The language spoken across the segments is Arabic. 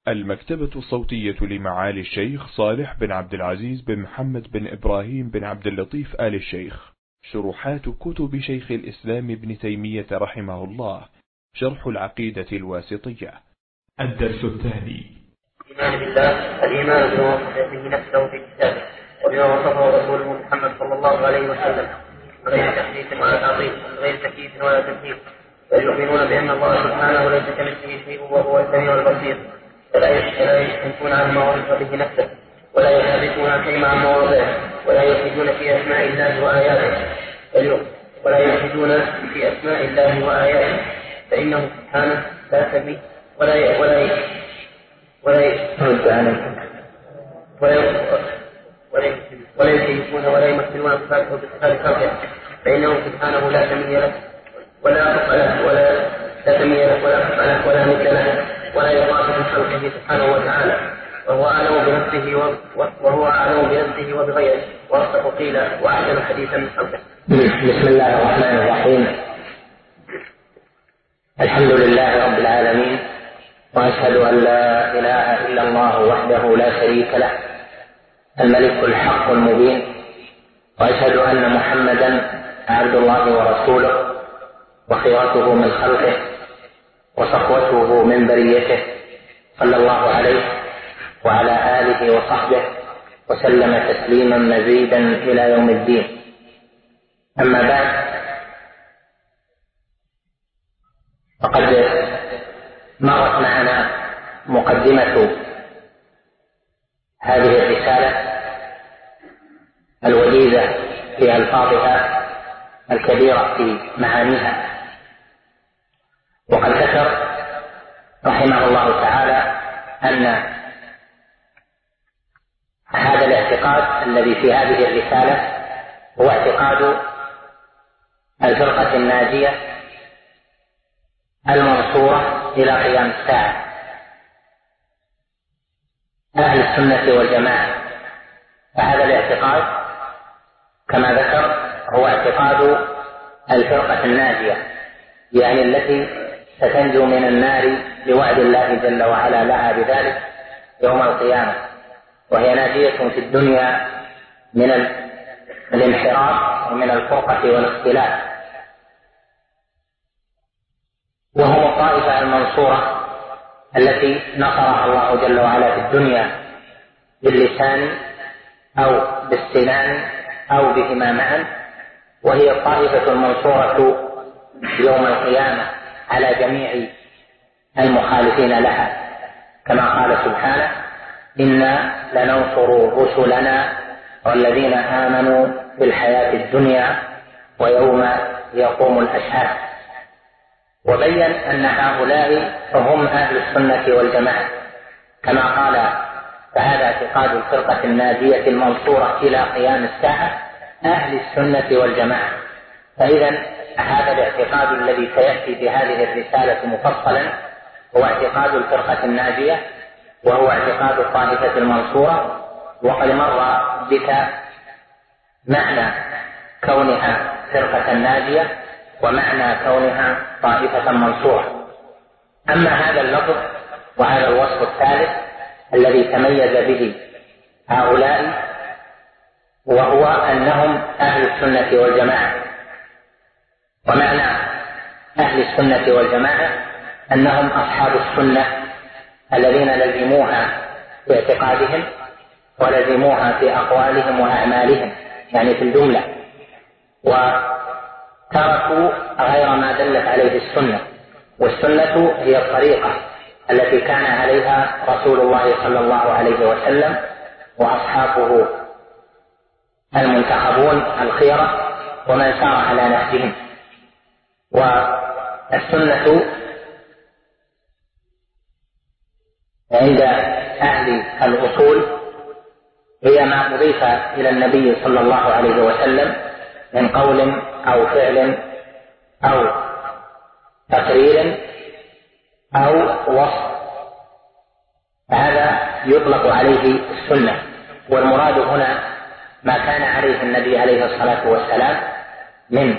المكتبة الصوتية لمعالي الشيخ صالح بن عبد العزيز بن محمد بن إبراهيم بن عبد اللطيف آل الشيخ. شروحات كتب شيخ الإسلام ابن تيمية رحمه الله. شرح العقيدة الواسطية. الدرس الثاني. الإيمان بالله، الإيمان بما وصف به نفسه في كتابه وبما وصفه رسوله محمد صلى الله عليه وسلم من غير تحديث ولا تعطيل ومن غير تكييف ولا تمثيل. ويؤمنون بأن الله سبحانه ليس كمثله شيء وهو السميع البصير، ولا يشركون عن ما وصف به نفسه، ولا يحرفون الكلمة عن مواضعه، ولا يلحدون في أسماء الله وآياته، فإنه سبحانه لا تبي ولا يكيفون ولا يمثلون صفاته بصفات خلقه، فإنه سبحانه لا سمي له ولا خلق له ولا مثل له ولا يضاف من خلقه سبحانه وتعالى، وهو أعلم بنفسه وبغيره، وأصدق قيلا وأحسن حديثا من خلقه. بسم الله الرحمن الرحيم. الحمد لله رب العالمين، وأشهد أن لا إله إلا الله وحده لا شريك له الملك الحق المبين، وأشهد أن محمدا عبد الله ورسوله وخيرته من خلقه وصفوته من بريته، صلى الله عليه وعلى آله وصحبه وسلم تسليما مزيدا إلى يوم الدين. أما بعد، فقد مرت معنا مقدمة هذه الرسالة الوجيزة في ألفاظها الكبيرة في معانيها، وقد ذكر رحمه الله تعالى أن هذا الاعتقاد الذي في هذه الرسالة هو اعتقاد الفرقة الناجية المنصورة إلى قيام الساعة، أهل السنة والجماعة. فهذا الاعتقاد كما ذكر هو اعتقاد الفرقة الناجية، يعني التي ستنجو من النار لوعد الله جل وعلا لها بذلك يوم القيامة، وهي ناجية في الدنيا من الانحراف ومن الفرقة والاختلاف. وهم الطائفة المنصورة التي نصرها الله جل وعلا في الدنيا باللسان أو بالسنان أو بهما معا، وهي الطائفة المنصورة يوم القيامة على جميع المخالفين لها، كما قال سبحانه: إنا لننصر رسلنا والذين آمنوا في الحياة الدنيا ويوم يقوم الأشهاد. وبين أن هؤلاء هم أهل السنة والجماعة، كما قال: فهذا اعتقاد الفرقة الناجية المنصورة إلى قيام الساعة أهل السنة والجماعة. فإذا هذا الاعتقاد الذي سيأتي في هذه الرسالة مفصلا هو اعتقاد الفرقة الناجية، وهو اعتقاد الطائفة المنصورة. وقد مر بك معنى كونها فرقة ناجية ومعنى كونها طائفة منصورة. أما هذا اللفظ وهذا الوصف الثالث الذي تميز به هؤلاء، وهو أنهم أهل السنة والجماعة. ومعنى أهل السنة والجماعة أنهم أصحاب السنة الذين لزموها في اعتقادهم ولزموها في أقوالهم وأعمالهم، يعني في الجملة، وتركوا غير ما دلت عليه السنة. والسنة هي الطريقة التي كان عليها رسول الله صلى الله عليه وسلم وأصحابه المنتخبون الخيرة ومن سار على نهجهم. والسنة عند أهل الأصول هي ما أضيف إلى النبي صلى الله عليه وسلم من قول أو فعل أو تقرير أو وصف، فهذا يطلق عليه السنة. والمراد هنا ما كان عليه النبي عليه الصلاة والسلام من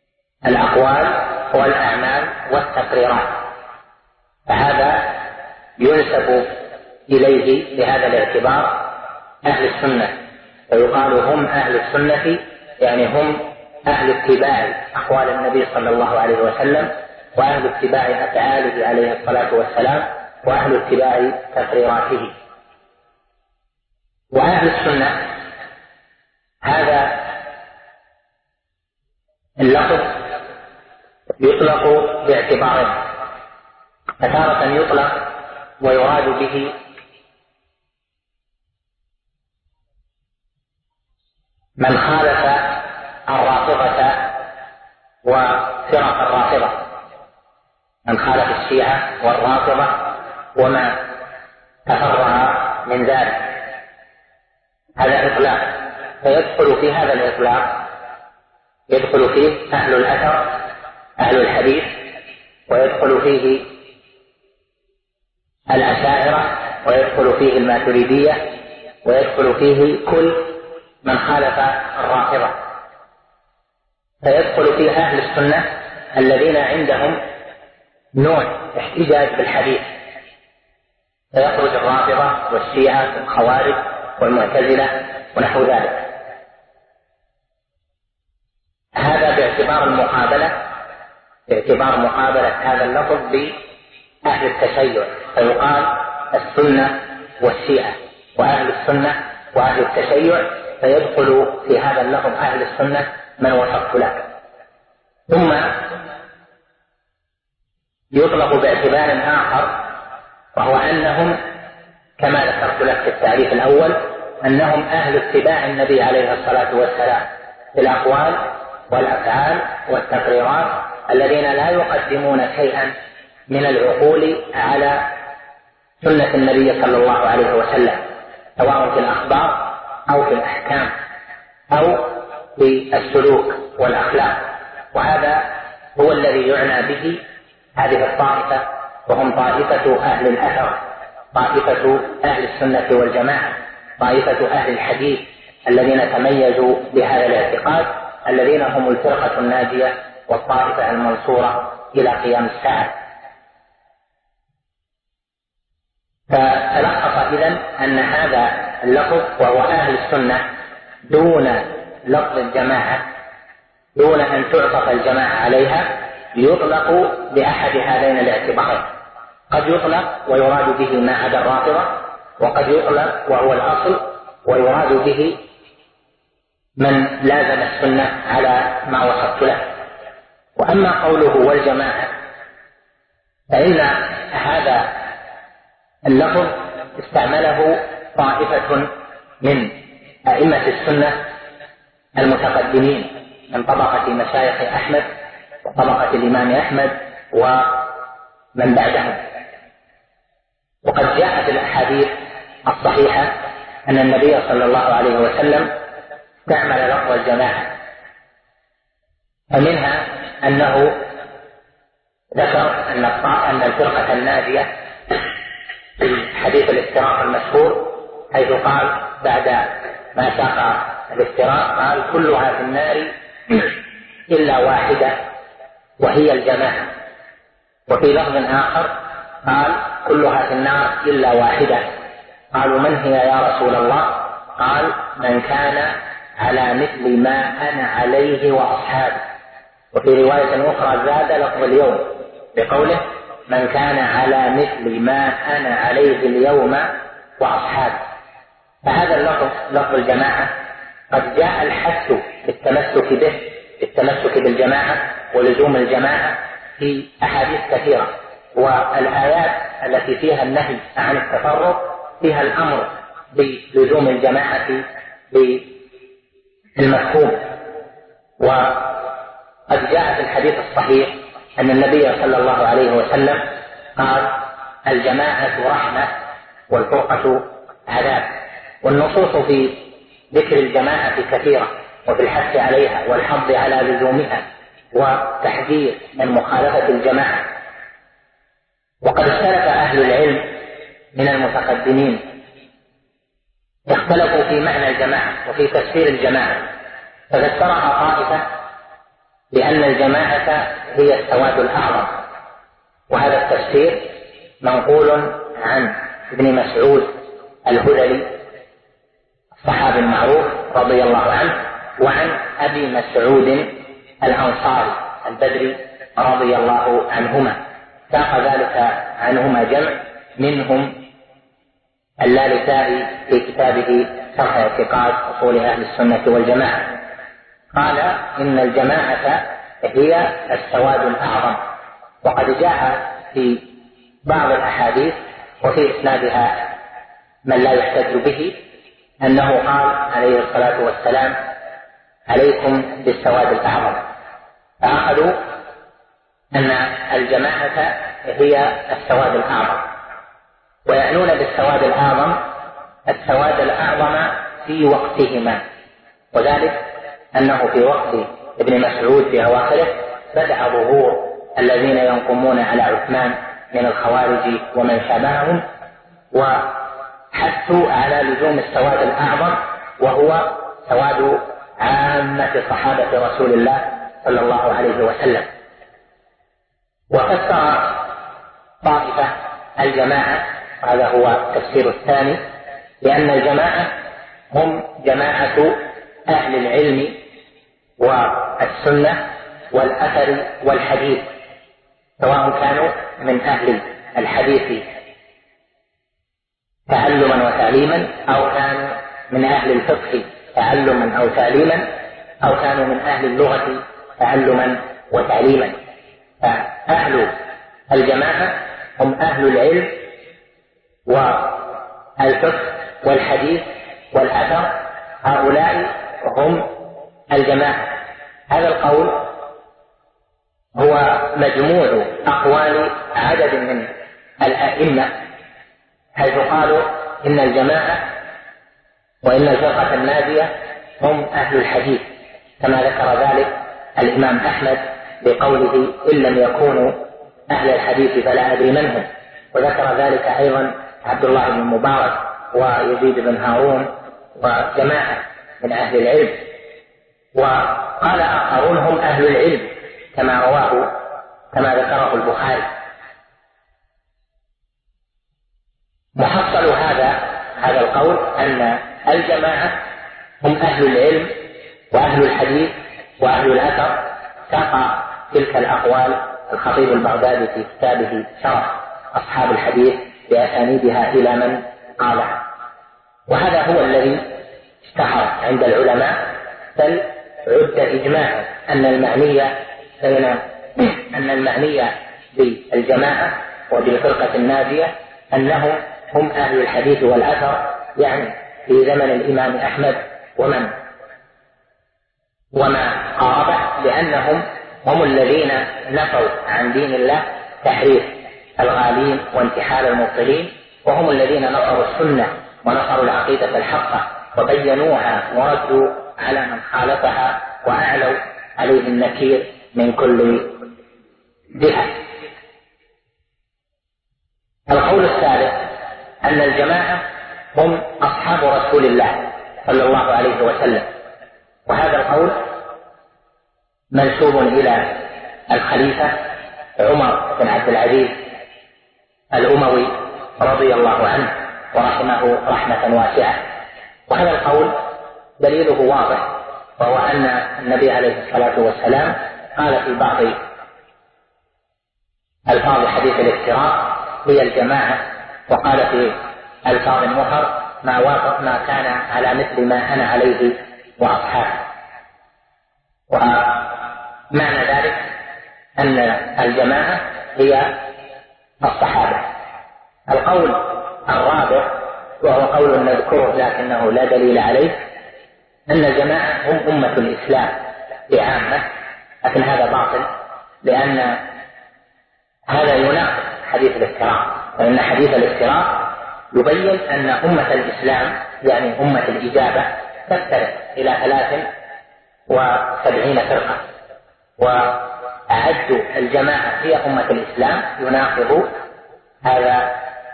الأقوال والأعمال والتقريرات، فهذا ينسب إليه بهذا الاعتبار أهل السنة، فيقال هم أهل السنة، يعني هم أهل اتباع أقوال النبي صلى الله عليه وسلم، وأهل اتباع أفعاله عليه الصلاة والسلام، وأهل اتباع تقريراته. وأهل السنة هذا اللفظ يطلق باعتبارين، فتارة يطلق ويراد به من خالف الرافضة وفرق الرافضة، من خالف الشيعة والرافضة وما تفرع من ذلك، هذا إطلاق. فيدخل في هذا الإطلاق يدخل فيه أهل الأثر أهل الحديث، ويدخل فيه الأشاعرة، ويدخل فيه الماتريدية، ويدخل فيه كل من خالف الرافضة. فيدخل فيه أهل السنة الذين عندهم نوع احتجاج بالحديث، فيخرج الرافضة والشيعة والخوارج والمعتزلة ونحو ذلك. هذا باعتبار المقابلة، باعتبار مقابلة هذا اللفظ بأهل التشيع، فيقال السنة والشيعة وأهل السنة وأهل التشيع، فيدخل في هذا اللفظ أهل السنة من وصفت لك. ثم يطلق باعتبار آخر، وهو أنهم كما ذكرت لك في التعريف الأول أنهم أهل اتباع النبي عليه الصلاة والسلام في الأقوال والأفعال والتقريرات، الذين لا يقدمون شيئا من العقول على سنة النبي صلى الله عليه وسلم، سواء في الأخبار أو في الأحكام أو في السلوك والأخلاق. وهذا هو الذي يعنى به هذه الطائفة، وهم طائفة أهل الأثر، طائفة أهل السنة والجماعة، طائفة أهل الحديث الذين تميزوا بهذا الاعتقاد، الذين هم الفرقة الناجية والطائفة المنصورة إلى قيام الساعة. فتلخص إذن أن هذا اللفظ وهو أهل السنة دون لفظ الجماعة، دون أن تعطف الجماعة عليها، يطلق بأحد هذين الاعتبارين. قد يطلق ويراد به ما عدا الرافضة، وقد يطلق وهو الأصل ويراد به من لازم السنة على ما وصفت له. وأما قوله والجماعة فإن هذا اللفظ استعمله طائفة من أئمة السنة المتقدمين من طبقة مشايخ أحمد وطبقة الإمام أحمد ومن بعدهم. وقد جاء في الأحاديث الصحيحة أن النبي صلى الله عليه وسلم استعمل لفظ الجماعة، فمنها أنه ذكر أن الفرقة الناجية في حديث الافتراق المشهور، حيث قال بعد ما ساق الافتراق قال كلها في النار إلا واحدة وهي الجماعة. وفي لفظ آخر قال كلها في النار إلا واحدة. قالوا من هي يا رسول الله؟ قال من كان على مثل ما أنا عليه وأصحابي. وفي رواية أخرى زاد لفظ اليوم بقوله من كان على مثل ما أنا عليه اليوم وأصحابي. فهذا اللفظ لفظ الجماعة قد جاء الحث بالتمسك به، بالتمسك بالجماعة ولزوم الجماعة في أحاديث كثيرة، والآيات التي فيها النهي عن التفرق فيها الأمر بلزوم الجماعة بالمفهوم. وقد جاء في الحديث الصحيح أن النبي صلى الله عليه وسلم قال الجماعة رحمة والفرقة عذاب. والنصوص في ذكر الجماعة كثيرة، وفي الحث عليها والحض على لزومها وتحذير من مخالفة الجماعة. وقد اختلف أهل العلم من المتقدمين، اختلفوا في معنى الجماعة وفي تفسير الجماعة، ففسرها طائفة بأن الجماعة هي السواد الأعظم، وهذا التفسير منقول عن ابن مسعود الهذلي الصحابي المعروف رضي الله عنه، وعن أبي مسعود الأنصاري البدري رضي الله عنهما، ساق ذلك عنهما جمع منهم اللالكائي في كتابه شرح اعتقاد أصول أهل السنة والجماعة، قال إن الجماعة هي السواد الأعظم. وقد جاء في بعض الأحاديث وفي إسنادها من لا يحتج به أنه قال عليه الصلاة والسلام عليكم بالسواد الأعظم، فأخذوا أن الجماعة هي السواد الأعظم، ويعنون بالسواد الأعظم السواد الأعظم في وقتهما، وذلك أنه في وقت ابن مسعود في أواخره بدأ ظهور الذين ينقمون على عثمان من الخوارج ومن شابههم، وحثوا على لزوم السواد الأعظم وهو سواد عامة صحابة رسول الله صلى الله عليه وسلم. وفسر طائفة الجماعة، هذا هو التفسير الثاني، لأن الجماعة هم جماعة أهل العلم والسنة والأثر والحديث، سواء كانوا من أهل الحديث تعلما وتعليما، أو كانوا من أهل الفقه تعلما أو تعليما، أو كانوا من أهل اللغة تعلما وتعليما. فأهل الجماعة هم أهل العلم والفقه والحديث والأثر، هؤلاء هم الجماعة. هذا القول هو مجموع أقوال عدد من الأئمة، حيث قالوا إن الجماعة وإن الفرقة الناجية هم أهل الحديث، كما ذكر ذلك الإمام أحمد بقوله إن لم يكونوا أهل الحديث فلا أدري من هم، وذكر ذلك أيضا عبد الله بن المبارك ويزيد بن هارون وجماعة من أهل العلم. وقال آخرون هم أهل العلم كما ذكره البخاري. محصل هذا القول أن الجماعة هم أهل العلم وأهل الحديث وأهل الأثر. ساق تلك الأقوال الخطيب البغدادي في كتابه شرح أصحاب الحديث بأسانيدها إلى من قالها، وهذا هو الذي اشتهر عند العلماء، بل عد إجماعا أن المعنية بالجماعة وبالفرقة الناجية أنهم هم أهل الحديث والأثر، يعني في زمن الإمام أحمد وما قاربه، لأنهم هم الذين نفوا عن دين الله تحريف الغالين وانتحال المبطلين، وهم الذين نصروا السنة ونصروا العقيدة الحقة وبينوها وردوا على من خالفها وأعلوا عليه النكير من كل جهة. القول الثالث أن الجماعة هم أصحاب رسول الله صلى الله عليه وسلم، وهذا القول منسوب إلى الخليفة عمر بن عبد العزيز الأموي رضي الله عنه ورحمه رحمة واسعة. وهذا القول دليله واضح، وهو أن النبي عليه الصلاة والسلام قال في بعض ألفاظ حديث الافتراق هي الجماعة، وقال في ألفاظ النهر ما وافق ما كان على مثل ما أنا عليه وأصحابه. ومعنى ذلك أن الجماعة هي الصحابة. القول الرابع وهو قول نذكره لكنه لا دليل عليه، أن الجماعة هم أمة الإسلام بعامة، لكن هذا باطل، لأن هذا يناقض حديث الافتراق، وإن حديث الافتراق يبين أن أمة الإسلام يعني أمة الإجابة تفترق إلى 73 فرقة، وأعد الجماعة هي أمة الإسلام يناقض هذا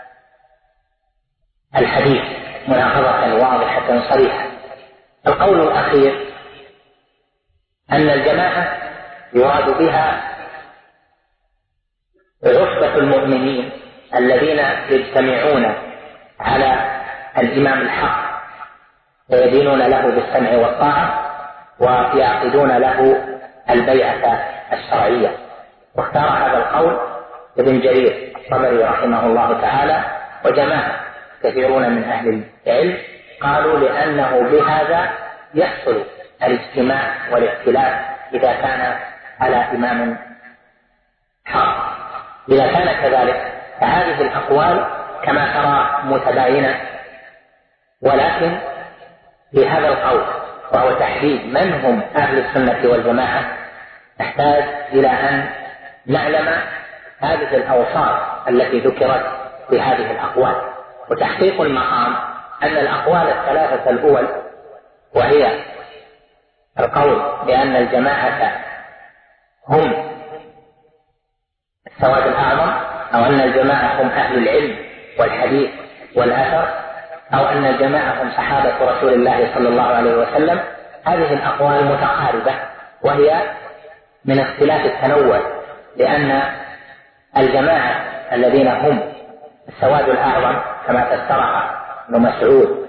الحديث مناقضة واضحة صريحة. القول الأخير أن الجماعة يراد بها عصبة المؤمنين الذين يجتمعون على الإمام الحق ويدينون له بالسمع والطاعة ويعقدون له البيعة الشرعية. واختار هذا القول ابن جرير الطبري رحمه الله تعالى وجماعة كثيرون من أهل العلم، قالوا لأنه بهذا يحصل الاجتماع والاختلاف إذا كان على إمام حق. إذا كان كذلك فهذه الأقوال كما ترى متباينة، ولكن في هذا القول وهو تحديد من هم أهل السنة والجماعة نحتاج إلى أن نعلم هذه الأوصاف التي ذكرت في هذه الأقوال. وتحقيق المقام أن الأقوال الثلاثة الأول، وهي القول بأن الجماعة هم السواد الأعظم، أو أن الجماعة هم أهل العلم والحديث والأثر، أو أن الجماعة هم صحابة رسول الله صلى الله عليه وسلم، هذه الأقوال متقاربة وهي من اختلاف التنوع، لأن الجماعة الذين هم السواد الأعظم كما فسرها ابن مسعود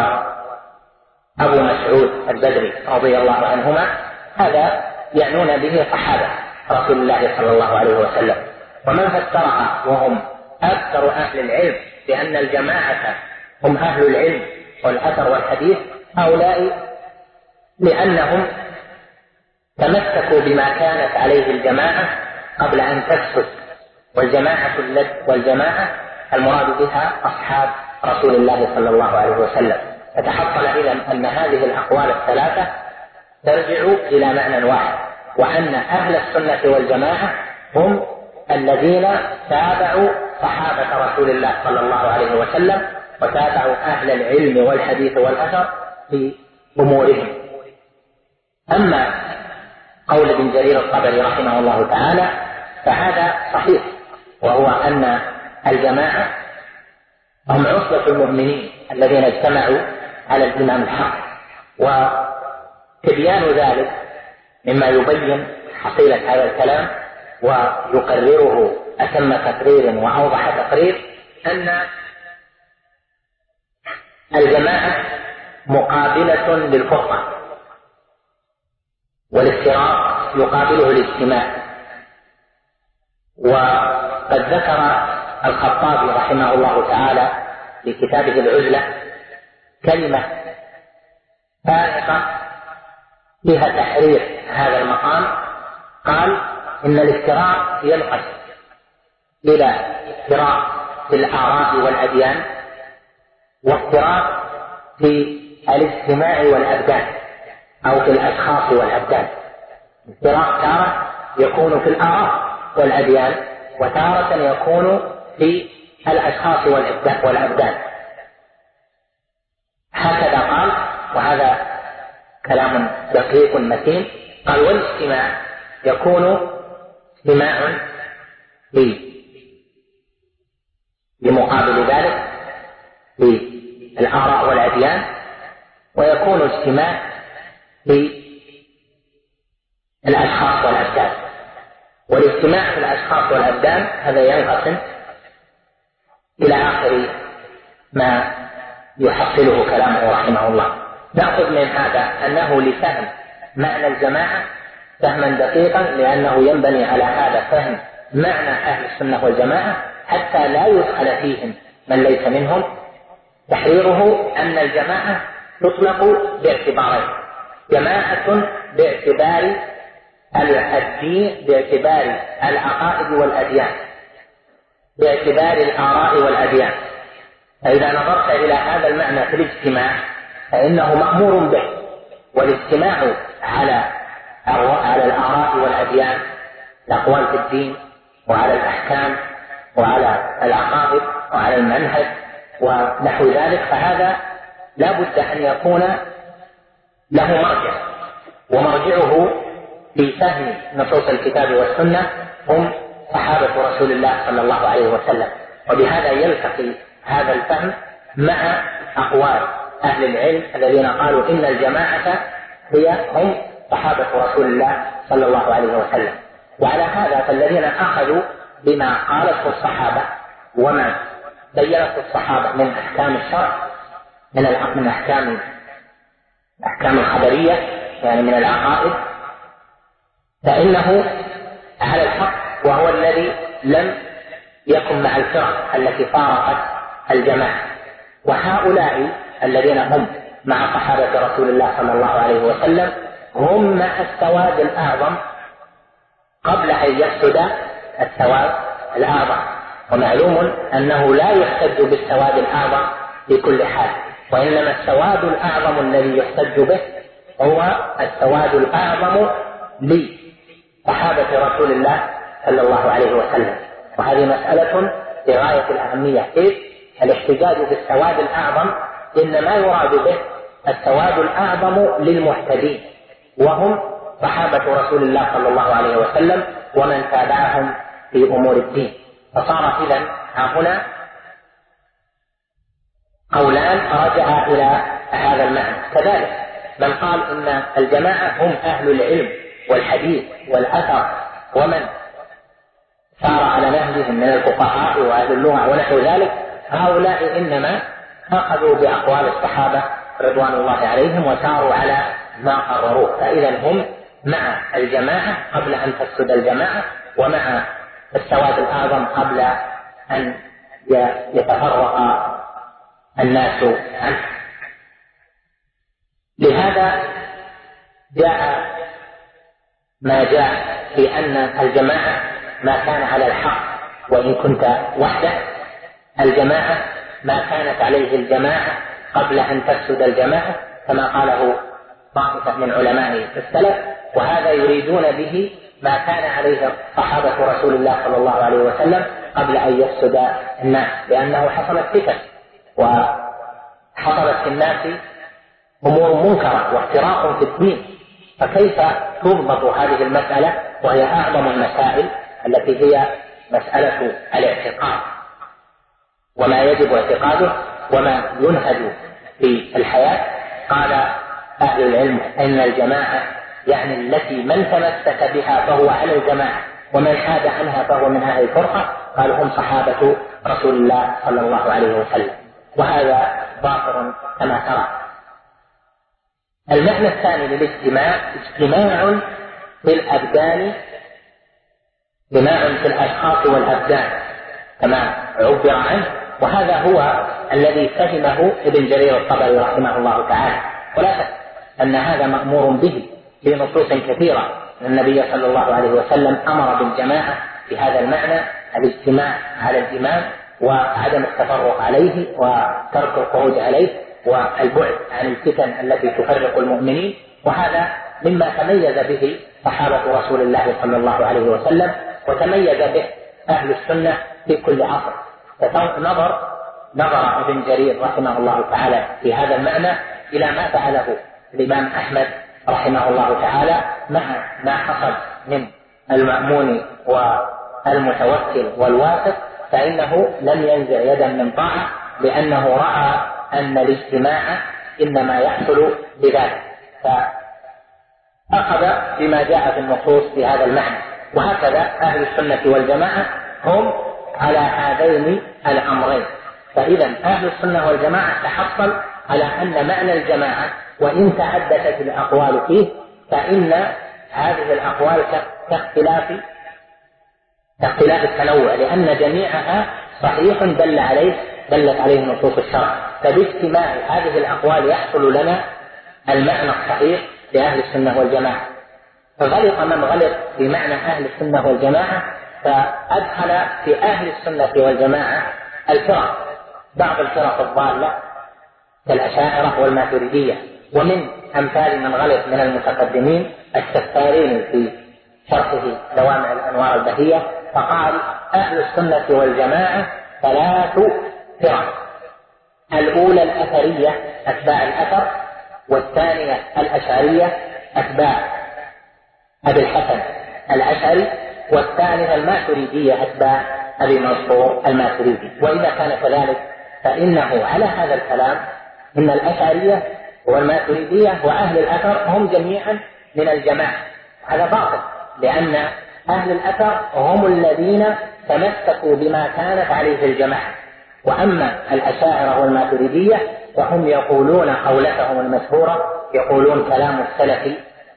وأبو مسعود البدري رضي الله عنهما، هذا يعنون به صحابة رسول الله صلى الله عليه وسلم. ومن فسرها وهم أكثر أهل العلم بأن الجماعة هم أهل العلم والأثر والحديث، هؤلاء لأنهم تمسكوا بما كانت عليه الجماعة قبل أن تفسد، والجماعة المراد بها أصحاب رسول الله صلى الله عليه وسلم. فتحصل إذن أن هذه الأقوال الثلاثة ترجع إلى معنى واحد، وأن أهل السنة والجماعة هم الذين تابعوا صحابة رسول الله صلى الله عليه وسلم وتابعوا أهل العلم والحديث والأثر في أمورهم. أما قول ابن جرير الطبري رحمه الله تعالى فهذا صحيح، وهو أن الجماعة هم عصبة المؤمنين الذين اجتمعوا على الإمام الحق. وتبيان ذلك مما يبين حصيلة هذا الكلام ويقرره أتم تقرير وأوضح تقرير أن الجماعة مقابلة للفرقة، والافتراق يقابله الاجتماع. وقد ذكر الخطابي رحمه الله تعالى في كتابه العزلة كلمة فائقة فيها تحرير هذا المقام، قال إن الافتراق ينقسم إلى افتراق في الآراء والأديان، وافتراق في الاجتماع والأبدان أو في الأشخاص والأبدان. افتراق تارة يكون في الآراء والأديان، وتارة يكون في الأشخاص والأبدان. هكذا قال، وهذا كلام دقيق متين. قال والاجتماع يكون اجتماع لمقابل ذلك في الآراء والأديان، ويكون اجتماع في الأشخاص والأبدان. والاجتماع في الأشخاص والأبدان هذا ينقسم إلى آخر ما يحصله كلامه رحمه الله. نأخذ من هذا أنه لفهم معنى الجماعة فهما دقيقا، لأنه ينبني على هذا فهم معنى أهل السنة والجماعة حتى لا يدخل فيهم من ليس منهم. تحريره أن الجماعة تطلق باعتبارين: جماعة باعتبار الدين، باعتبار العقائد والأديان، باعتبار الآراء والأديان. فإذا نظرت إلى هذا المعنى في الاجتماع فإنه مأمور به، والاجتماع على الآراء والأديان، الأقوال في الدين وعلى الأحكام وعلى العقائد وعلى المنهج ونحو ذلك، فهذا لا بد أن يكون له مرجع، ومرجعه في فهم نصوص الكتاب والسنة هم صحابة رسول الله صلى الله عليه وسلم. وبهذا يلتقي هذا الفهم مع أقوال أهل العلم الذين قالوا إن الجماعة هم صحابة رسول الله صلى الله عليه وسلم. وعلى هذا فالذين أخذوا بما قالته الصحابة وما بينت الصحابة من أحكام الشرع من أحكام الخبرية يعني من العقائد، فإنه على الحق، وهو الذي لم يكن مع الفرق التي فارقت الجماعة. وهؤلاء الذين هم مع صحابة رسول الله صلى الله عليه وسلم هم مع السواد الأعظم قبل أن يفسد السواد الأعظم. ومعلوم أنه لا يحتج بالسواد الأعظم في كل حال، وإنما السواد الأعظم الذي يحتج به هو السواد الأعظم لصحابة رسول الله صلى الله عليه وسلم. وهذه مسألة بغاية الأهمية، إذ الاحتجاج بالسواد الأعظم إنما يراد به السواد الأعظم للمهتدين، وهم صحابة رسول الله صلى الله عليه وسلم ومن تابعهم في أمور الدين. فصار إذن هنا قولان رجع إلى هذا المعنى. كذلك من قال إن الجماعة هم أهل العلم والحديث والأثر ومن سار على نهجهم من الفقهاء وأهل اللغة ونحو ذلك، هؤلاء إنما أخذوا بأقوال الصحابة رضوان الله عليهم وساروا على ما قرروه، فإذا هم مع الجماعة قبل أن تفسد الجماعة، ومع السواد الأعظم قبل أن يتفرق الناس عنه. لهذا جاء ما جاء في أن الجماعة ما كان على الحق وإن كنت وحدك، الجماعة ما كانت عليه الجماعة قبل أن تفسد الجماعة، كما قاله طائفة من علماء السلف، وهذا يريدون به ما كان عليه صحابة رسول الله صلى الله عليه وسلم قبل أن يفسد الناس، لأنه حصلت فتن وحصلت في الناس أمور منكرة وافتراق في الدين، فكيف تضبط هذه المسألة وهي أعظم المسائل التي هي مسألة الاعتقاد وما يجب اعتقاده وما ينهج في الحياة؟ قال أهل العلم إن الجماعة يعني التي من تمسك بها فهو على الجماعة، ومن حاد عنها فهو من أهل الفرقة، قالوا هم صحابة رسول الله صلى الله عليه وسلم. وهذا ظاهر كما ترى. المعنى الثاني للاجتماع اجتماع في الأبدان، اجتماع في الأشخاص والأبدان كما عبر عنه، وهذا هو الذي فهمه ابن جرير الطبري رحمه الله تعالى. ولا شك أن هذا مأمور به في نصوص كثيرة. النبي صلى الله عليه وسلم أمر بالجماعة في هذا المعنى، الاجتماع على الإمام وعدم التفرق عليه وترك الخروج عليه والبعد عن الفتن التي تفرق المؤمنين، وهذا مما تميز به صحابة رسول الله صلى الله عليه وسلم وتميز به أهل السنة في كل عصر. نظر ابن جرير رحمه الله تعالى في هذا المعنى إلى ما فعله الإمام أحمد رحمه الله تعالى مع ما حصل من المأمون والمتوكل والواثق، فإنه لم ينزع يدا من طاعة، لأنه رأى أن الاجتماع إنما يحصل بذلك، فأخذ بما جاء في النصوص في هذا المعنى. وهكذا أهل السنة والجماعة هم على هذين الأمرين. فإذا أهل السنة والجماعة تحصل على أن معنى الجماعة وإن تعددت الأقوال فيه، فإن هذه الأقوال كاختلاف التنوع، لأن جميعها صحيح دلت عليه نصوص الشرع. فباجتماع هذه الأقوال يحصل لنا المعنى الصحيح لأهل السنة والجماعة. فغلط من غلط في معنى أهل السنة والجماعة، فأدخل في أهل السنة والجماعة الفرق، بعض الفرق الضالة كالأشاعرة والماتريدية، ومن أمثال من غلط من المتقدمين السفارين في شرحه دوامع الأنوار البهية، فقال أهل السنة والجماعة 3 فرق: الأولى الأثرية أتباع الأثر، والثانية الأشعرية أتباع أبي الحسن الأشعري، والثالثة الماتريدية أتباع أبي منصور الماتريدي. وإذا كان كذلك فإنه على هذا الكلام إن الأشعرية والماتريدية وأهل الأثر هم جميعا من الجماعة. هذا باطل، لأن أهل الأثر هم الذين تمسكوا بما كانت عليه الجماعة. وأما الأشاعرة والماتريدية فهم يقولون قولتهم المشهورة، يقولون كلام السلف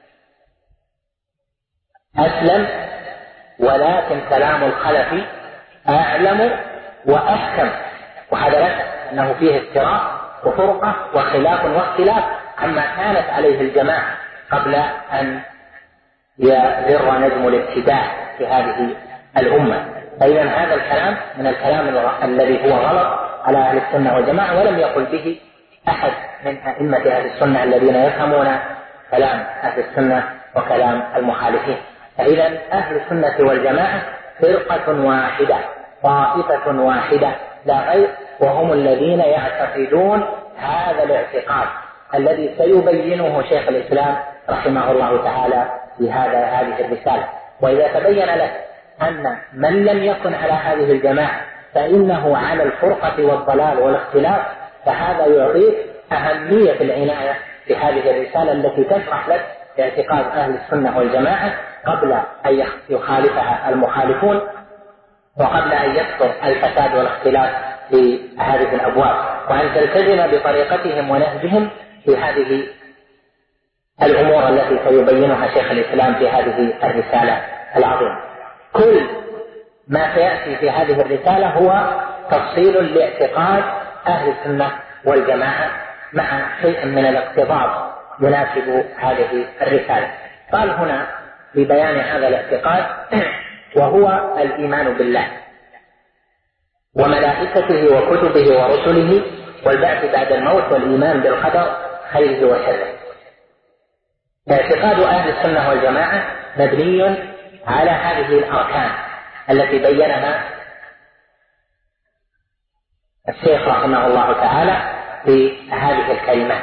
أسلم ولكن كلام الخلف أعلم وأحكم. وهذا لا شك أنه فيه افتراء وفرقة وخلاف واختلاف عما كانت عليه الجماعة قبل أن يذر نجم الابتداع في هذه الأمة. فإذا هذا الكلام من الكلام الذي هو غلط على أهل السنة والجماعة، ولم يقل به أحد من أئمة أهل السنة الذين يفهمون كلام أهل السنة وكلام المخالفين. فإذا أهل السنة والجماعة فرقة واحدة طائفة واحدة لا غير، وهم الذين يعتقدون هذا الاعتقاد الذي سيبينه شيخ الإسلام رحمه الله تعالى في هذه الرسالة. وإذا تبين لك أن من لم يكن على هذه الجماعة فإنه على الفرقة والضلال والاختلاف، فهذا يعطيك أهمية العناية بهذه الرسالة التي تشرح لك اعتقاد أهل السنة والجماعة قبل أن يخالفها المخالفون، وقبل أن يكثر الفساد والاختلاف في هذه الأبواب، وأن تلتزم بطريقتهم ونهجهم في هذه الأمور التي سيبينها شيخ الإسلام في هذه الرسالة العظيمة. كل ما سيأتي في هذه الرسالة هو تفصيل لاعتقاد أهل السنة والجماعة مع شيء من الاقتضاب يناسب هذه الرسالة. قال هنا في بيان هذا الاعتقاد: وهو الإيمان بالله وملائكته وكتبه ورسله والبعث بعد الموت والإيمان بالقدر خيره وشره. اعتقاد أهل السنة والجماعة مبني على هذه الأركان التي بينها الشيخ رحمه الله تعالى في هذه الكلمات.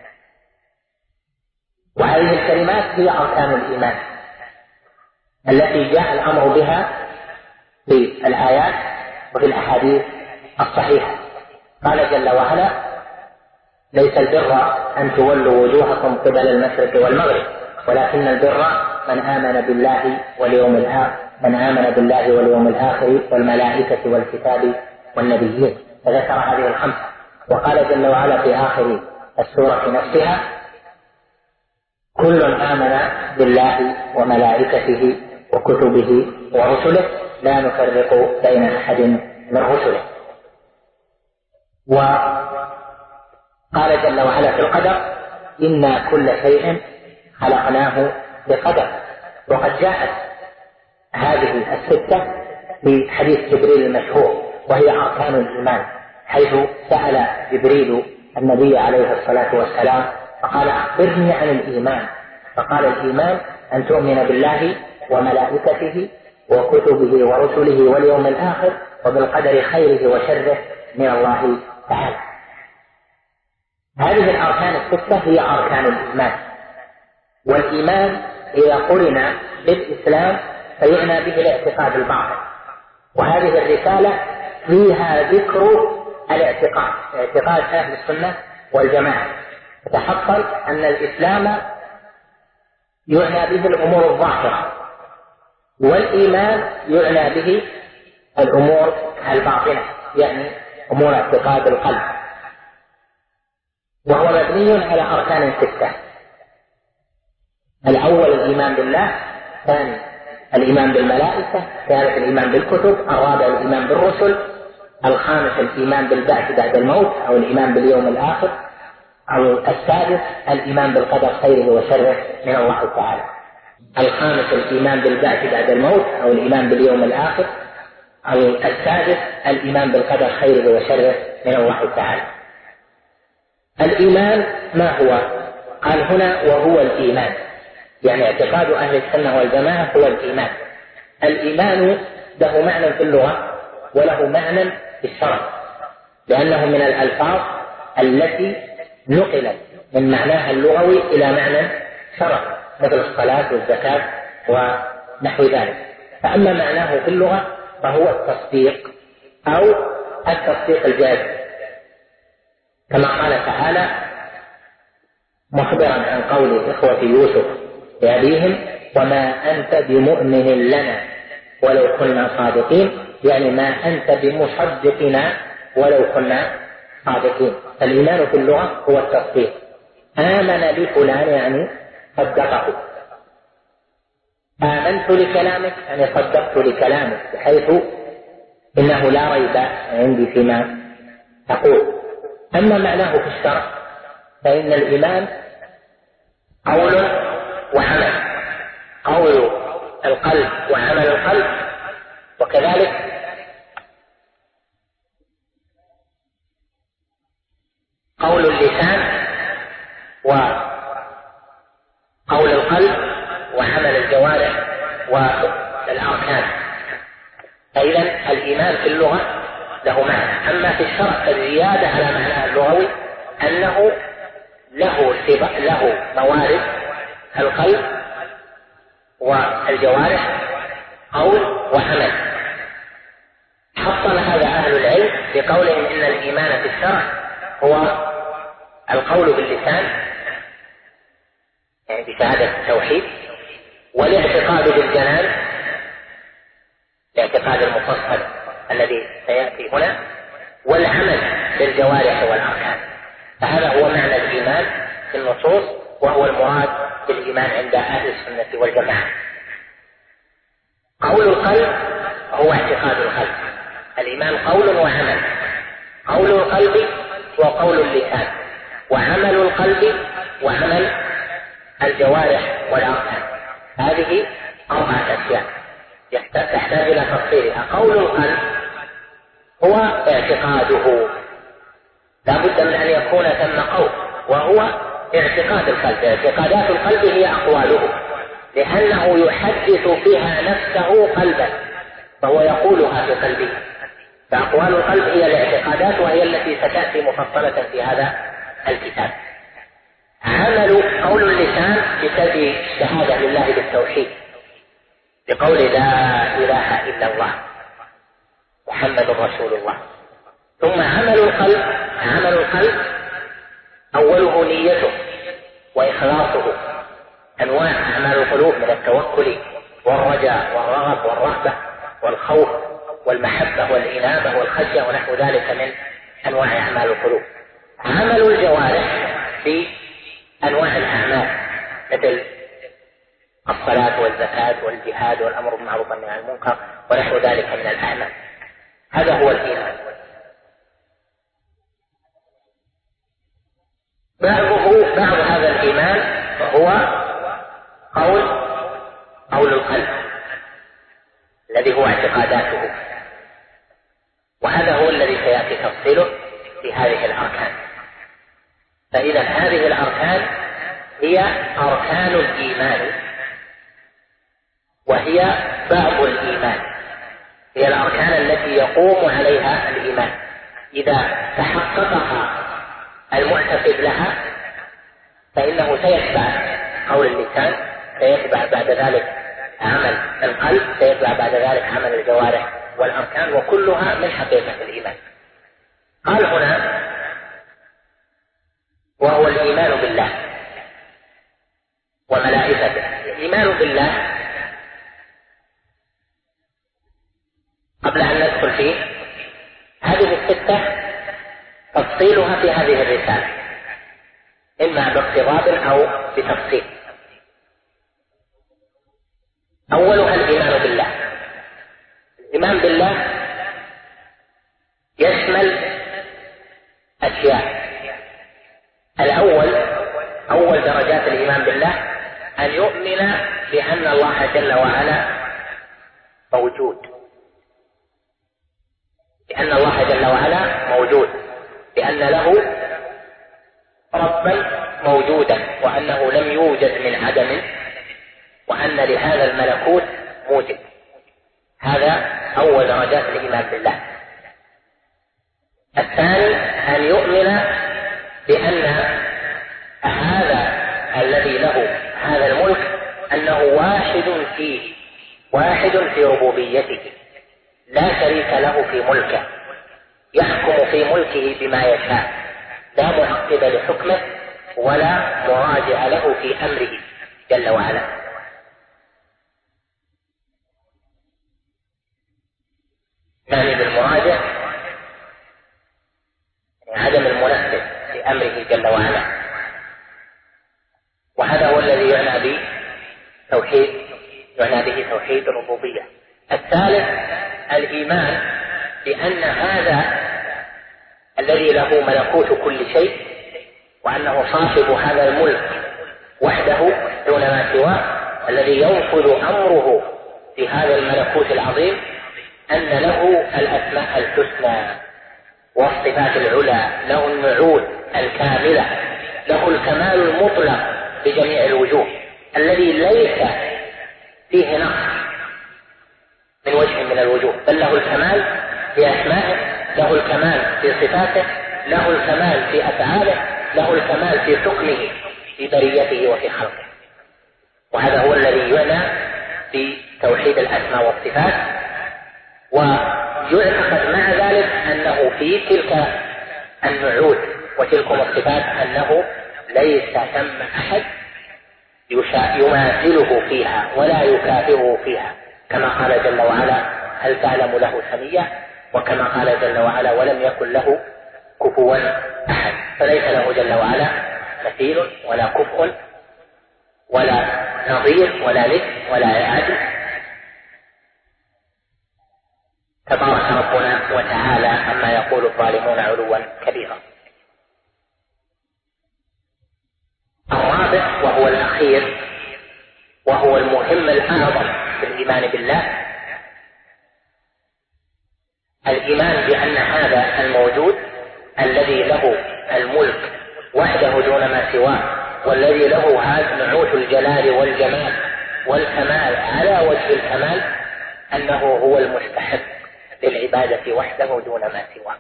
وهذه الكلمات هي أركان الإيمان التي جاء الأمر بها في الآيات وفي الأحاديث الصحيحة. قال جل وعلا: ليس البر أن تولوا وجوهكم قبل المشرق والمغرب ولكن البر من آمن بالله واليوم الآخر والملائكة والكتاب والنبيين. فذكر هذه الخمسة. وقال جل وعلا في آخر السورة نفسها: كل آمن بالله وملائكته وكتبه ورسله لا نفرق بين أحد من رسله. وقال جل وعلا في القدر: إنا كل شيء خلقناه بقدر. وقد جاءت هذه الستة في حديث جبريل المشهور، وهي أركان الإيمان، حيث سأل جبريل النبي عليه الصلاة والسلام فقال: أخبرني عن الإيمان. فقال: الإيمان أن تؤمن بالله وملائكته وكتبه ورسله واليوم الآخر وبالقدر خيره وشره من الله تعالى. هذه الأركان الستة هي أركان الإيمان. والإيمان إذا قرن بالإسلام فيعنى به الاعتقاد الباطن. وهذه الرسالة فيها ذكر الاعتقاد، اعتقاد أهل السنة والجماعة. تحصل أن الإسلام يعنى به الأمور الظاهرة، والإيمان يعنى به الأمور الباطنة، يعني أمور اعتقاد القلب. وهو مبني على أركان ستة: الأول الإيمان بالله، الثاني الإيمان بالملائكة، الثالث الإيمان بالكتب، الرابع الإيمان بالرسل، الخامس الإيمان بالبعث بعد الموت أو الإيمان باليوم الآخر، أو السادس الإيمان بالقدر خيره وشره من الله تعالى. الخامس الإيمان بالبعث بعد الموت أو الإيمان باليوم الآخر، أو السادس الإيمان بالقدر خيره وشره من الله تعالى. الإيمان ما هو؟ قال هنا: وهو الإيمان، يعني اعتقاد أهل السنة والجماعة هو الإيمان. الإيمان له معنى في اللغة وله معنى في الشرع، لأنه من الألفاظ التي نقلت من معناها اللغوي إلى معنى شرعي، مثل الصلاة والزكاة ونحو ذلك. فأما معناه في اللغة فهو التصديق أو التصديق الجازم، كما قال تعالى مخبرا عن قول إخوة يوسف لأبيهم: وما أنت بمؤمن لنا ولو كنا صادقين يعني ما أنت بمصدقنا ولو كنا صادقين. الإيمان في اللغة هو التصديق. آمن بفلان يعني صدقه. آمنت لكلامك يعني صدقت لكلامك، بحيث إنه لا ريب عندي فيما تقول. أما معناه في الشرع فإن الإيمان قول وعمل، قول القلب وعمل القلب، وكذلك قول اللسان وقول القلب وعمل الجوارح والأركان. فإذا الإيمان في اللغة له معنى. أما في الشرع فالزيادة على معناه اللغوي أنه له موارد القلب والجوارح، قول وعمل. حصل هذا أهل العلم بقولهم إن الإيمان في الشرع هو القول باللسان يعني بشهادة التوحيد، والاعتقاد بالجنان الاعتقاد المفصل الذي سيأتي هنا، والعمل بالجوارح والأركان. فهذا هو معنى الإيمان في النصوص، وهو المراد بالإيمان عند أهل السنة والجماعة. قول القلب هو اعتقاد القلب. الإيمان قول وعمل. قول القلب وقول اللسان، وعمل القلب وعمل الجوارح والأركان. هذه 4 أشياء تحتاج إلى تفصيلها. قول القلب هو اعتقاده، لا بد من أن يكون ثم قول، وهو اعتقاد القلب. اعتقادات القلب هي أقواله، لأنه يحدث فيها نفسه قلبا فهو يقولها في قلبه. فأقوال القلب هي الاعتقادات، وهي التي ستأتي مفصلة في هذا الكتاب. عمل قول اللسان بسبب الشهادة لله بالتوحيد، بقول لا إله إلا الله محمد رسول الله. ثم عمل القلب أوله نيته وإخلاصه. أنواع أعمال القلوب من التوكل والرجاء والرغب والرهبة والخوف والمحبة والإنابة والخشية ونحو ذلك من أنواع أعمال القلوب. عمل الجوارح في أنواع الأعمال مثل الصلاة والزكاة والجهاد والأمر بالمعروف والنهي عن المنكر ونحو ذلك من الأعمال. هذا هو الإيمان. بعض هذا الإيمان هو قول القلب الذي هو اعتقاداته، وهذا هو الذي سيأتي تفصيله في هذه الأركان. فإذا هذه الأركان هي أركان الإيمان، وهي باب الإيمان، هي الأركان التي يقوم عليها الإيمان. إذا تحققها المعتقد لها فإنه سيتبع قول اللسان، سيتبع بعد ذلك عمل القلب، سيتبع بعد ذلك عمل الجوارح والأركان، وكلها من حقيقة الإيمان. قال هنا وهو الإيمان بالله وملائكته. الإيمان بالله قبل أن ندخل فيه، هذه 6 تفصيلها في هذه الرسالة إما باقتضاب أو بتفصيل. أولها الإيمان بالله. الإيمان بالله يشمل أشياء. أول درجات الإيمان بالله أن يؤمن بأن الله جل وعلا موجود، بأن الله جل وعلا موجود، بأن له ربا موجودا، وأنه لم يوجد من عدم، وأن لهذا الملكوت موجد. هذا أول درجات الإيمان بالله. الثاني أن يؤمن بأن هذا الذي له هذا الملك أنه واحد في ربوبيته، لا شريك له في ملكه، يحكم في ملكه بما يشاء، لا معقب لحكمه ولا مراجع له في أمره جل وعلا. يعني بالمراجع عدم المنفذ لأمره جل وعلا، وهذا هو الذي يعنى به توحيد الربوبية. الثالث الإيمان بأن هذا الذي له ملكوت كل شيء وأنه صاحب هذا الملك وحده دون ما سواه، الذي ينفذ أمره في هذا الملكوت العظيم، أن له الأسماء الحسنى والصفات العلى، له النعوت الكاملة، له الكمال المطلق بجميع الوجوه الذي ليس فيه نقص من وجه من الوجوه، بل له الكمال في أسمائه، له الكمال في صفاته، له الكمال في أفعاله، له الكمال في حكمه في بريته وفي خلقه. وهذا هو الذي يعنى بتوحيد الأسماء والصفات. ويعتقد مع ذلك أنه في تلك النعوت وتلكم الصفات أنه ليس ثم أحد يماثله فيها ولا يكافئه فيها، كما قال جل وعلا: هل تعلم له سميا؟ وكما قال جل وعلا: ولم يكن له كفوا أحد. فليس له جل وعلا مثيل ولا كفء ولا نظير ولا ند ولا عدل. تبارك ربنا وتعالى عما يقول الظالمون علوا كبيرا. الرابع وهو الأخير وهو المهم الأعظم في الإيمان بالله، الإيمان بأن هذا الموجود الذي له الملك وحده دون ما سواه، والذي له هذا نعوت الجلال والجمال والكمال على وجه الكمال، أنه هو المستحق للعبادة وحده دون ما سواه،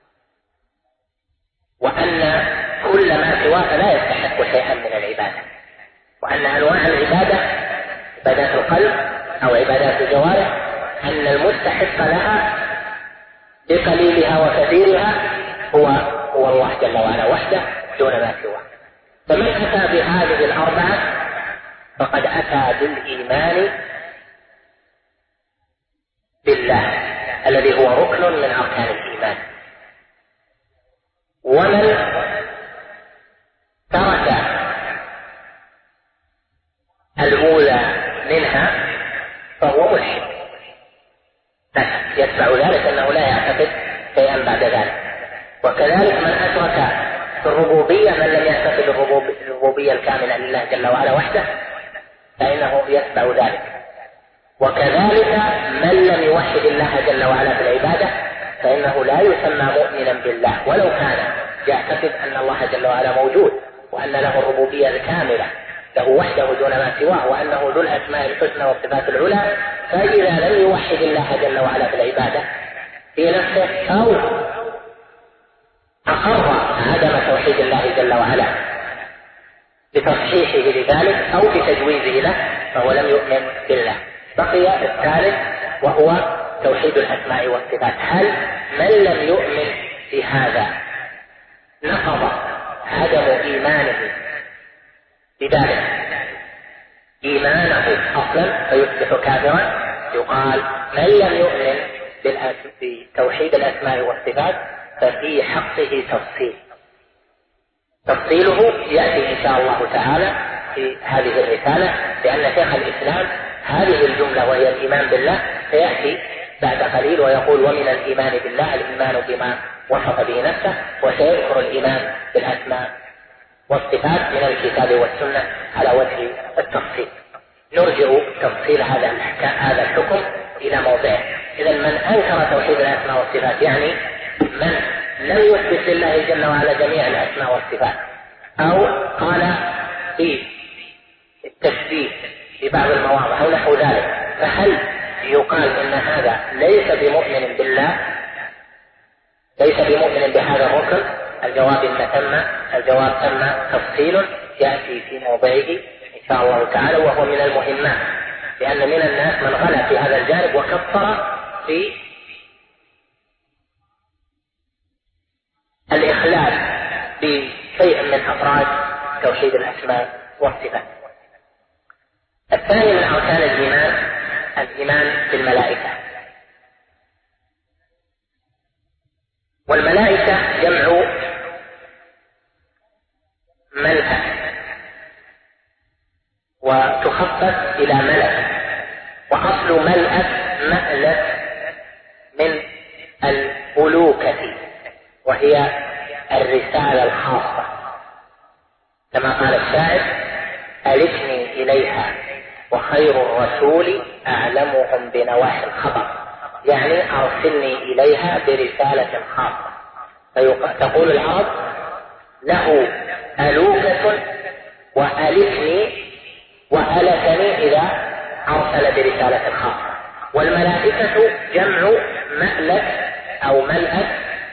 وأن كل ما سواه لا يستحق شيئا من العبادة، وأن أنواع العبادة عبادات القلب أو عبادات الجوارح، أن المستحق لها بقليلها وكثيرها هو الله جل وعلا وحده دون ما سواه. فمن أتى بهذه الأربعة فقد أتى بالإيمان بالله الذي هو ركن من أركان الإيمان. ومن ترك الأولى منها فهو ملحد، يتبع ذلك أنه لا يعتقد شيئا بعد ذلك. وكذلك من أشرك في الربوبية، من لم يعتقد الربوبية الكاملة لله جل وعلا وحده، فإنه يتبع ذلك. وكذلك من لم يوحد الله جل وعلا في العبادة فإنه لا يسمى مؤمنا بالله، ولو كان يعتقد أن الله جل وعلا موجود وأن له الربوبية الكاملة له وحده دون ما سواه، وأنه ذو الأسماء الحسنى والصفات العلى. فإذا لم يوحد الله جل وعلا في العبادة في نفسه أو أقر عدم توحيد الله جل وعلا بتصحيحه لذلك أو بتجويزه له، فهو لم يؤمن بالله. بقي الثالث وهو توحيد الأسماء والصفات. هل من لم يؤمن بهذا نقض عدم إيمانه بذلك إيمانه أصلا فيصبح كافرا؟ يقال من لم يؤمن بتوحيد الأسماء والصفات ففي حقه تفصيله يأتي إن شاء الله تعالى في هذه الرسالة، لأن شيخ الإسلام هذه الجملة وهي الإيمان بالله سيأتي بعد قليل ويقول: ومن الإيمان بالله الإيمان بما وصف به نفسه، وسيذكر الإيمان بالأسماء والصفات من الكتاب والسنة على وجه التفصيل. نرجع تفصيل هذا الحكم إلى موضعه. إذا من أنكر توحيد الأسماء والصفات يعني من لم يثبت لله جل وعلا جميع الأسماء والصفات، أو قال في التشبيه في بعض المواضع أو نحو ذلك، فهل يقال إن هذا ليس بمؤمن بالله، ليس بمؤمن بهذا الركن؟ الجواب ثم تفصيل يأتي في موضعه إن شاء الله تعالى، وهو من المهمات، لأن من الناس من غلا في هذا الجانب وكفر في الإخلال بشيء من أفراد توحيد الأسماء والصفات. الثاني من أركان الإيمان بالملائكة. والملائكة جمع ملأ، وتخفف إلى ملأ، وأصل ملأ مألف من الألوكة، وهي الرسالة الخاصة، كما قال الشاعر: ألفني إليها وخير الرسول أعلمهم بنواحي الخبر، يعني أرسلني إليها برسالة خاصة. تقول العرب: له ألوكة وألفني وألفني إذا أرسل برسالة خاصة. والملائكة جمع مألف أو ملأف،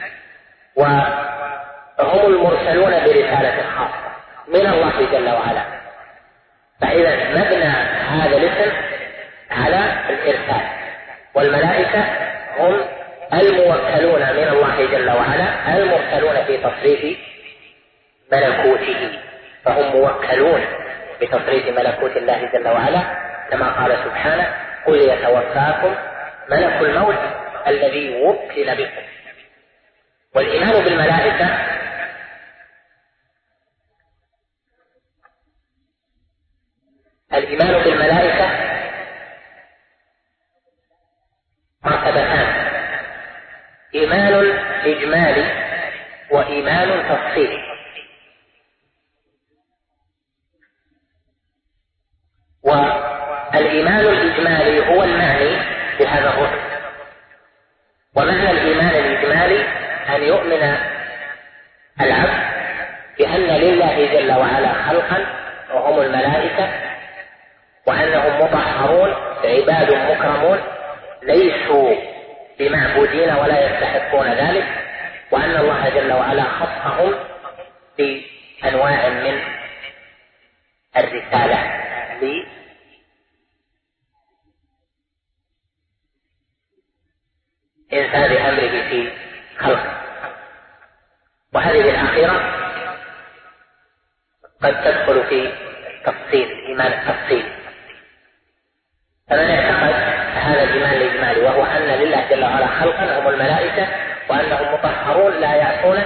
وهم المرسلون برسالة خاصة من الله جل وعلا. فإذا مبنى هذا الاسم على الإرسال، والملائكة هم الموكلون من الله جل وعلا المرسلون في تصريف ملكوته، فهم موكلون بتصريف ملكوت الله جل وعلا، كما قال سبحانه: قل يتوفاكم ملك الموت الذي وكل بكم. والإيمان بالملائكة مرتبتان: إيمان إجمالي وإيمان تفصيلي. والإيمان الإجمالي هو المعني بهذا الركن. ومعنى الإيمان الإجمالي أن يؤمن العبد بأن لله جل وعلا خلقا وهم الملائكة، وأنهم مطهرون عباد مكرمون ليسوا بمعبودين ولا يستحقون ذلك، وأن الله جل وعلا خصهم بأنواع من الرسالة لإنفاذ أمره في خلقه. وهذه الأخيرة قد تدخل في تفصيل الإيمان التفصيلي. فمن اعتقد هذا الإيمان الإجمالي وهو أن لله جل وعلا خلقا هم الملائكة، وأنهم مطهرون لا يعصون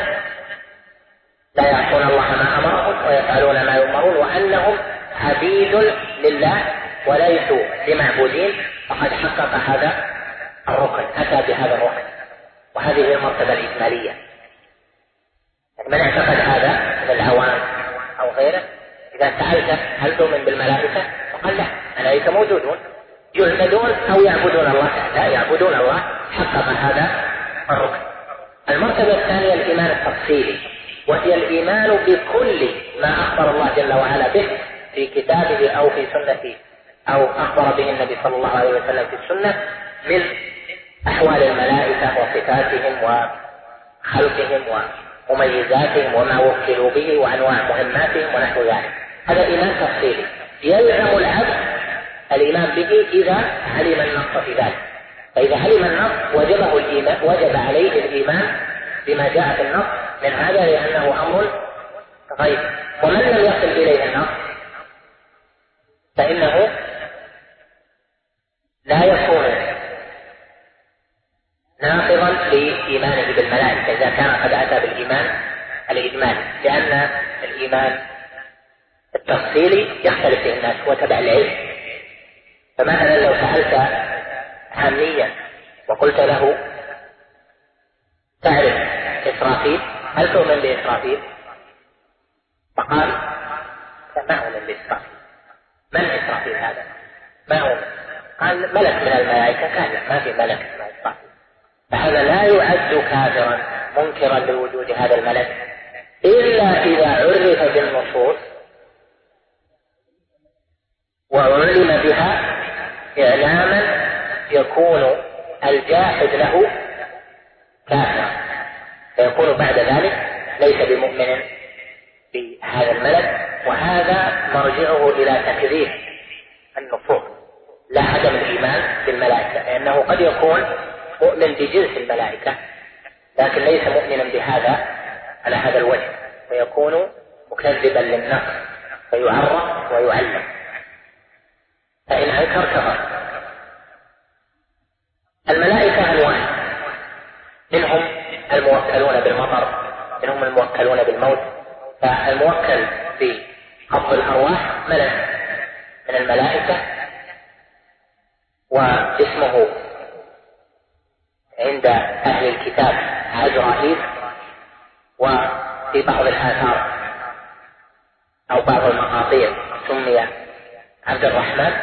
الله ما أمرهم ويفعلون ما يؤمرون، وأنهم عبيد لله وليسوا بمعبودين، فقد حقق هذا الركن، أتى بهذا الركن. وهذه هي المرتبة الإجمالية. من اعتقد هذا من العوام أو غيره، إذا سألت هل تؤمن بالملائكة؟ فقال لا، الملائكة موجودون يعبدون أو يعبدون الله؟ لا، يعبدون الله، حقق هذا الركن. المرتبة الثانية الإيمان التفصيلي، وهي الإيمان بكل ما أخبر الله جل وعلا به في كتابه أو في سنته، أو أخبر به النبي صلى الله عليه وسلم في السنة من أحوال الملائكة وصفاتهم وخلقهم ومميزاتهم وما وكلوا به وأنواع مهماتهم ونحو ذلك. هذا إيمان تفصيلي يلزم العبد الإيمان به إذا علم النص في ذلك. فإذا علم النص وجب عليه الإيمان بما جاء في النص من هذا، لأنه أمر غيب. ومن لم يصل إليه النص فإنه لا يكون ناقضا لإيمانه بالملائكة إذا كان قد أتى بالإيمان الإجمالي، لأن الإيمان التفصيلي يختلف فيه الناس، هو تبع العلم. فمثلا لو سألت عاميا وقلت له: تعرف إسرافيل؟ هل تؤمن بإسرافيل؟ فقال: ما أؤمن بإسرافيل. من إسرافيل هذا؟ ما أؤمن. قال: ملك من الملائكة. قال: ما في ملك من إسرافيل. فهذا لا يعد كافرا منكرا لوجود هذا الملك إلا إذا عرف بالنصوص وعلم بها إعلاما يكون الجاحد له كافرا، فيكون بعد ذلك ليس بمؤمن بهذا الملك. وهذا مرجعه إلى تكذيب النصوص لا عدم الإيمان بالملائكة، لأنه قد يكون مؤمن بجنس الملائكة لكن ليس مؤمنا بهذا على هذا الوجه، فيكون مكذبا للنص فيعرف ويعلم. فإن أنكر كفر. الملائكة أنواع، منهم الموكلون بالمطر، منهم الموكلون بالموت. فالموكل بقبض الأرواح ملك من الملائكة، واسمه عند أهل الكتاب عزرائيل، وفي بعض الآثار أو بعض المقاطير سمي عبد الرحمن.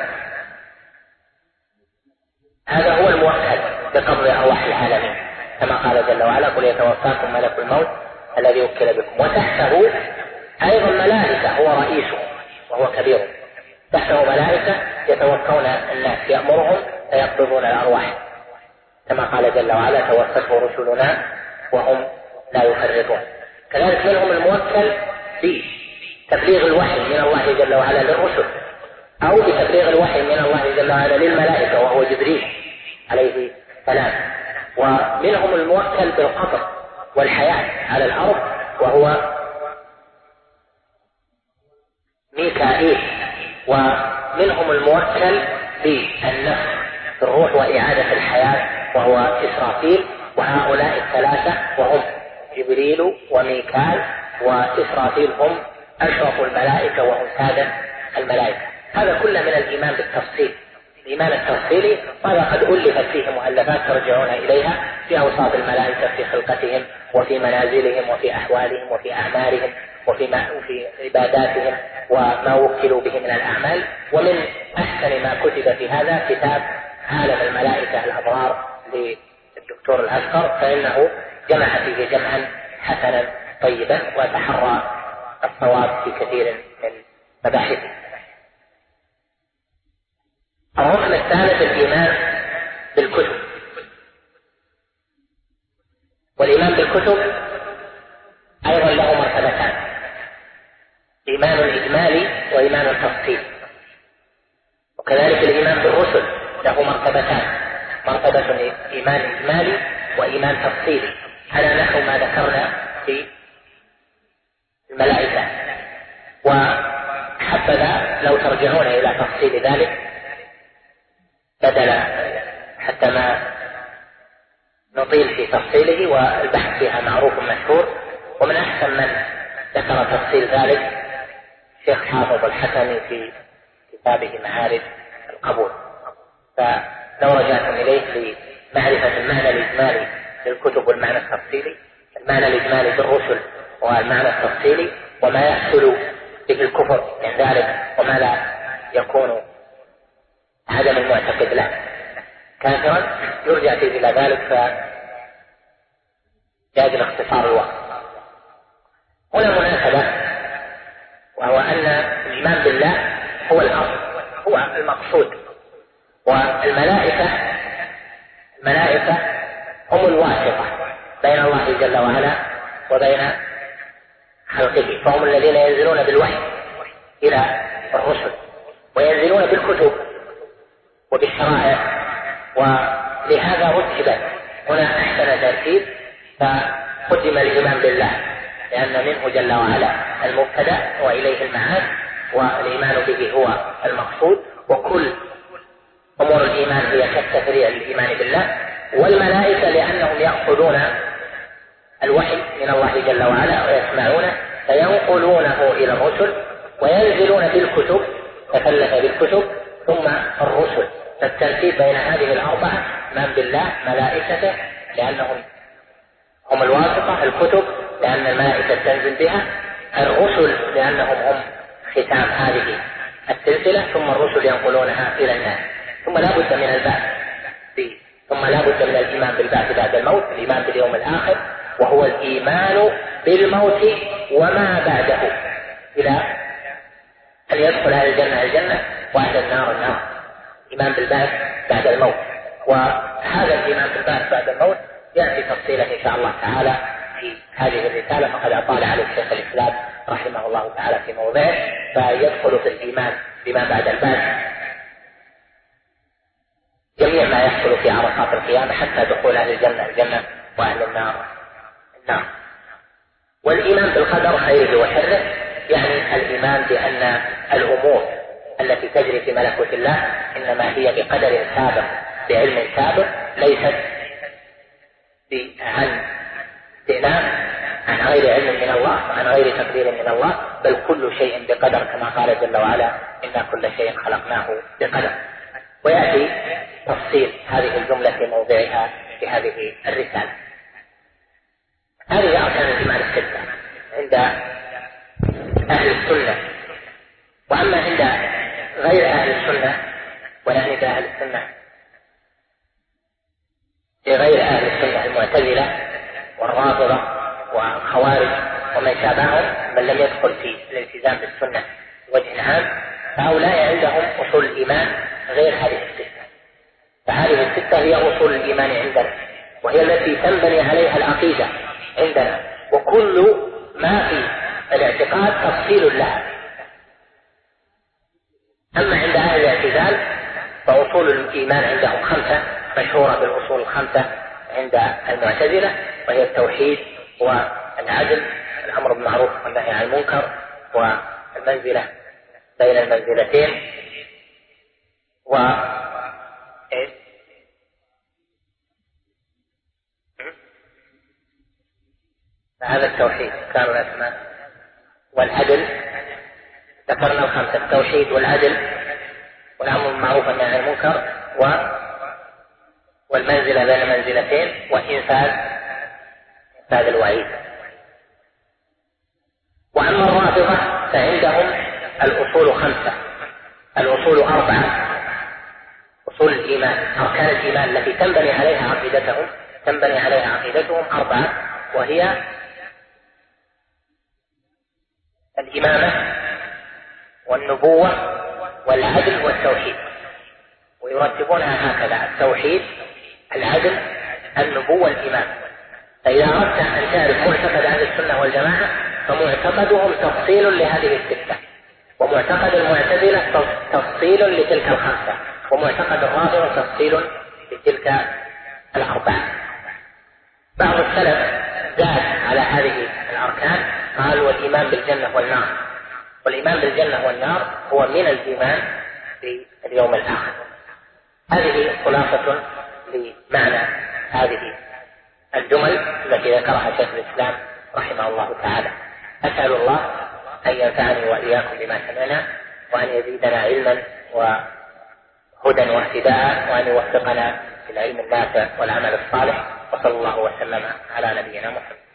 هذا هو الموكل بقبض أرواح العالمين، كما قال جل وعلا: قل يتوفاكم ملك الموت الذي وكل بكم. وتحته أيضا ملائكة هو رئيسه وهو كبير، تحته ملائكة يتوفون الناس يأمرهم فيقبضون الأرواح، كما قال جل وعلا: توفته رسلنا وهم لا يفرطون. كذلك منهم الموكل بتبليغ الوحي من الله جل وعلا للرسل، أو بتبليغ الوحي من الله جل وعلا للملائكة وهو جبريل عليه السلام. ومنهم الموكل بالقبض والحياة على الأرض وهو ميكائيل. ومنهم الموكل بالنفخ في الروح وإعادة الحياة وهو إسرافيل. وهؤلاء الثلاثة وهم جبريل وميكال وإسرافيل هم أشرف الملائكة وهم سادة الملائكة. هذا كله من الإيمان بالتفصيل، الإيمان التفصيلي، وهذا قد ألفت فيه مؤلفات ترجعون إليها في أوصاف الملائكة في خلقتهم وفي منازلهم وفي أحوالهم وفي أعمالهم وفي عباداتهم وما وكلوا به من الأعمال. ومن أحسن ما كتب في هذا كتاب عالم الملائكة الأبرار للدكتور الأشقر، فإنه جمع فيه جمعا حسنا طيبا وتحرى الصواب في كثير من مباحثه. الركن الثالث الإيمان بالكتب. والإيمان بالكتب أيضا له مرتبتان: إيمان إجمالي وإيمان تفصيلي. وكذلك الإيمان بالرسل له مرتبتان: مرتبة إيمان إجمالي وإيمان تفصيلي، على نحو ما ذكرنا في الملائكة. وحبذا لو ترجعون إلى تفصيل ذلك بدل حتى ما نطيل في تفصيله، والبحث فيها معروف مشهور. ومن أحسن من ذكر تفصيل ذلك الشيخ حافظ الحكمي في كتابه معارج القبول. فلو رجعتم إليه لمعرفة المعنى الإجمالي للكتب والمعنى التفصيلي، المعنى الإجمالي بالرسل والمعنى التفصيلي، وما يحصل به الكفر من ذلك وما لا يكون عدم المعتقد له كافرا، يرجع فيه إلى ذلك فيجب اختصار الوقت. هنا مناسبة، وهو أن الإيمان بالله هو الأصل، هو المقصود. والملائكة هم الواسطة بين الله جل وعلا وبين خلقه، فهم الذين ينزلون بالوحي إلى الرسل وينزلون بالكتب وبالشرائع. ولهذا رتبت هنا أحسن ترتيب، فقدم الإيمان بالله لأن منه جل وعلا المبتدأ وإليه المعاد، والإيمان به هو المقصود. وكل أمور الإيمان هي كالتفريع للإيمان بالله. والملائكة لأنهم يأخذون الوحي من الله جل وعلا ويسمعونه فينقلونه إلى الرسل وينزلون بالكتب، تكلف بالكتب ثم الرسل. فالترتيب بين هذه الأربعة: إيمان بالله، ملائكته لأنهم هم الواسطة، الكتب لأن الملائكة تنزل بها، الرسل لأنهم هم ختام هذه السلسلة، ثم الرسل ينقلونها إلى الناس. ثم لا بد من البعث، ثم لا بد من الإيمان بالبعث بعد الموت، الإيمان باليوم الآخر، وهو الإيمان بالموت وما بعده، إلى أن يدخل أهل الجنة الجنة وأهل النار النار. إيمان بالبعث بعد الموت. وهذا الإيمان بالبعث بعد الموت يأتي تفصيلا إن شاء الله تعالى في هذه الرسالة، فقد أطال عليه شيخ الإسلام رحمه الله تعالى في موضعه. فيدخل في الإيمان بما بعد البعث جميع ما يحصل في عرصات القيامة حتى دخول أهل الجنة الجنة وأهل النار النار. والإيمان بالقدر خيره وشره، يعني الإيمان بأن الأمور التي تجري في ملكوت الله إنما هي بقدر سابق، بعلم سابق، ليست عن استئناف عن غير علم من الله وعن غير تقدير من الله، بل كل شيء بقدر كما قال جل وعلا إنا كل شيء خلقناه بقدر. ويأتي تفصيل هذه الجملة في موضعها في هذه الرسالة. هذه أركان الإيمان الستة عند أهل السنة. وأما عند غير أهل السنة، ونعني بأهل السنة غير أهل السنة المعتزلة والرافضة والخوارج ومن شابههم من لم يدخل في الالتزام بالسنة بوجه عام، فهؤلاء عندهم أصول الإيمان غير هذه الستة. فهذه الستة هي أصول الإيمان عندنا، وهي التي تنبني عليها العقيدة عندنا، وكل ما في الاعتقاد تفصيل لها. أما عند أهل الاعتزال فأصول الإيمان عندهم 5 مشهورة بالأصول 5 عند المعتزلة، وهي التوحيد والعدل، الأمر بالمعروف والنهي عن المنكر، والمنزلة بين المنزلتين، هذا التوحيد كانوا الأسماء، والعدل ذكرنا 5: التوحيد والعدل والأمر بالمعروف والنهي عن المنكر والمنزلة بين المنزلتين، وإنفاذ الوعيد. وأما الرافضة فعندهم الأصول 5، الأصول 4 أصول الإيمان، أركان الإيمان التي تنبني عليها عقيدتهم 4، وهي الإمامة والنبوة والعدل والتوحيد، ويرتبونها هكذا: التوحيد، العدل، النبوة، الإمامة. فإذا أردت أن تعرف معتقد أهل السنة والجماعة فمعتقدهم تفصيل لهذه الستة، ومعتقد المعتزلة تفصيل لتلك 5، ومعتقد الرافضة تفصيل لتلك 4. بعض السلف زاد على هذه الأركان، قال: والإيمان بالجنة والنار. والإيمان بالجنة والنار هو من الإيمان باليوم الآخر. هذه خلاصة لمعنى هذه الجمل التي ذكرها شيخ الإسلام رحمه الله تعالى. أسأل الله أن ينفعني وإياكم بما سمعنا، وأن يزيدنا علما وهدى واهتداء، وأن يوفقنا في العلم النافع والعمل الصالح، وصلى الله وسلم على نبينا محمد.